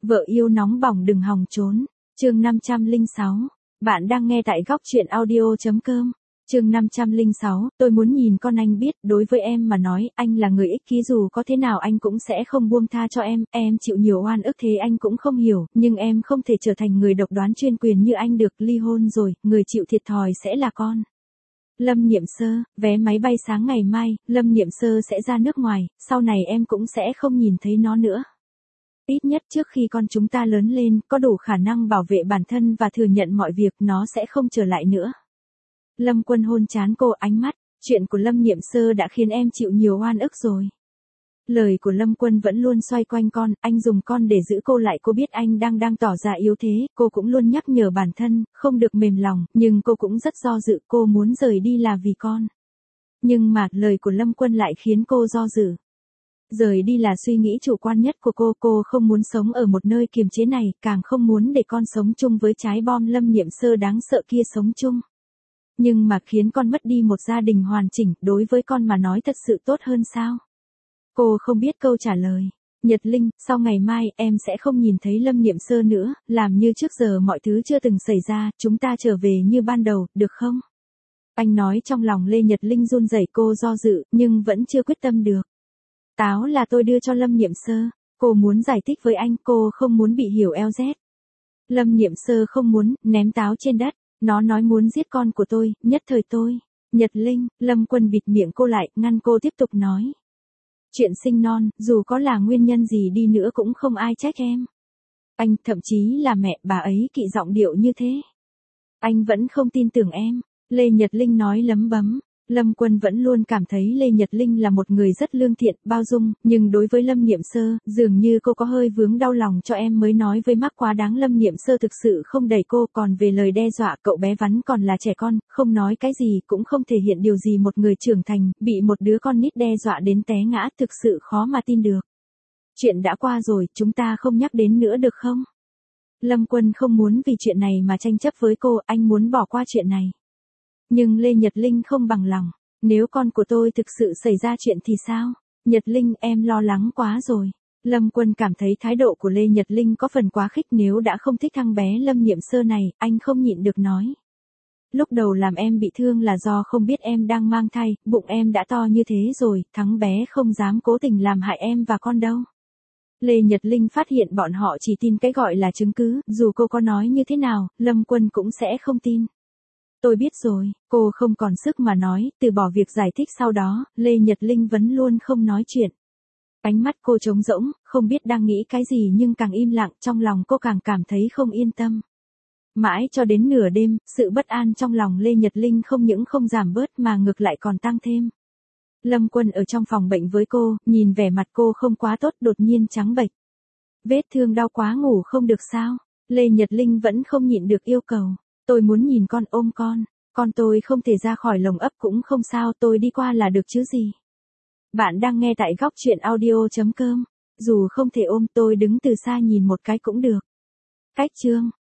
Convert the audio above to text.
Vợ yêu nóng bỏng đừng hòng trốn. Chương 506. Bạn đang nghe tại góc truyện audio.com. Chương 506, tôi muốn nhìn con anh biết, đối với em mà nói, anh là người ích kỷ, dù có thế nào anh cũng sẽ không buông tha cho em chịu nhiều oan ức thế anh cũng không hiểu, nhưng em không thể trở thành người độc đoán chuyên quyền như anh được, ly hôn rồi, người chịu thiệt thòi sẽ là con. Lâm Niệm Sơ, vé máy bay sáng ngày mai, Lâm Niệm Sơ sẽ ra nước ngoài, sau này em cũng sẽ không nhìn thấy nó nữa. Ít nhất trước khi con chúng ta lớn lên, có đủ khả năng bảo vệ bản thân và thừa nhận mọi việc, nó sẽ không trở lại nữa. Lâm Quân hôn trán cô, ánh mắt, chuyện của Lâm Niệm Sơ đã khiến em chịu nhiều oan ức rồi. Lời của Lâm Quân vẫn luôn xoay quanh con, anh dùng con để giữ cô lại, cô biết anh đang tỏ ra yếu thế, cô cũng luôn nhắc nhở bản thân, không được mềm lòng, nhưng cô cũng rất do dự, cô muốn rời đi là vì con. Nhưng mà, lời của Lâm Quân lại khiến cô do dự. Rời đi là suy nghĩ chủ quan nhất của cô không muốn sống ở một nơi kiềm chế này, càng không muốn để con sống chung với trái bom Lâm Niệm Sơ đáng sợ kia sống chung. Nhưng mà khiến con mất đi một gia đình hoàn chỉnh, đối với con mà nói thật sự tốt hơn sao? Cô không biết câu trả lời. Nhật Linh, sau ngày mai, em sẽ không nhìn thấy Lâm Niệm Sơ nữa, làm như trước giờ mọi thứ chưa từng xảy ra, chúng ta trở về như ban đầu, được không? Anh nói trong lòng Lê Nhật Linh run rẩy, cô do dự, nhưng vẫn chưa quyết tâm được. Táo là tôi đưa cho Lâm Niệm Sơ, cô muốn giải thích với anh, cô không muốn bị hiểu LZ. Lâm Niệm Sơ không muốn, ném táo trên đất, nó nói muốn giết con của tôi, nhất thời tôi. Nhật Linh, Lâm Quân bịt miệng cô lại, ngăn cô tiếp tục nói. Chuyện sinh non, dù có là nguyên nhân gì đi nữa cũng không ai trách em. Anh, thậm chí là mẹ bà ấy kỵ giọng điệu như thế. Anh vẫn không tin tưởng em, Lê Nhật Linh nói lấm bấm. Lâm Quân vẫn luôn cảm thấy Lê Nhật Linh là một người rất lương thiện, bao dung, nhưng đối với Lâm Niệm Sơ, dường như cô có hơi vướng đau lòng cho em mới nói với mắc quá đáng. Lâm Niệm Sơ thực sự không đẩy cô, còn về lời đe dọa, cậu bé vắn còn là trẻ con, không nói cái gì, cũng không thể hiện điều gì, một người trưởng thành, bị một đứa con nít đe dọa đến té ngã, thực sự khó mà tin được. Chuyện đã qua rồi, chúng ta không nhắc đến nữa được không? Lâm Quân không muốn vì chuyện này mà tranh chấp với cô, anh muốn bỏ qua chuyện này. Nhưng Lê Nhật Linh không bằng lòng. Nếu con của tôi thực sự xảy ra chuyện thì sao? Nhật Linh, em lo lắng quá rồi. Lâm Quân cảm thấy thái độ của Lê Nhật Linh có phần quá khích, nếu đã không thích thằng bé Lâm Niệm Sơ này, anh không nhịn được nói. Lúc đầu làm em bị thương là do không biết em đang mang thai, bụng em đã to như thế rồi, thằng bé không dám cố tình làm hại em và con đâu. Lê Nhật Linh phát hiện bọn họ chỉ tin cái gọi là chứng cứ, dù cô có nói như thế nào, Lâm Quân cũng sẽ không tin. Tôi biết rồi, cô không còn sức mà nói, từ bỏ việc giải thích. Sau đó, Lê Nhật Linh vẫn luôn không nói chuyện. Ánh mắt cô trống rỗng, không biết đang nghĩ cái gì, nhưng càng im lặng, trong lòng cô càng cảm thấy không yên tâm. Mãi cho đến nửa đêm, sự bất an trong lòng Lê Nhật Linh không những không giảm bớt mà ngược lại còn tăng thêm. Lâm Quân ở trong phòng bệnh với cô, nhìn vẻ mặt cô không quá tốt, đột nhiên trắng bệch. Vết thương đau quá, ngủ không được sao? Lê Nhật Linh vẫn không nhịn được yêu cầu. Tôi muốn nhìn con, ôm con tôi không thể ra khỏi lồng ấp cũng không sao, tôi đi qua là được chứ gì. Bạn đang nghe tại góc truyện audio.com. Dù không thể ôm, tôi đứng từ xa nhìn một cái cũng được. Cách chương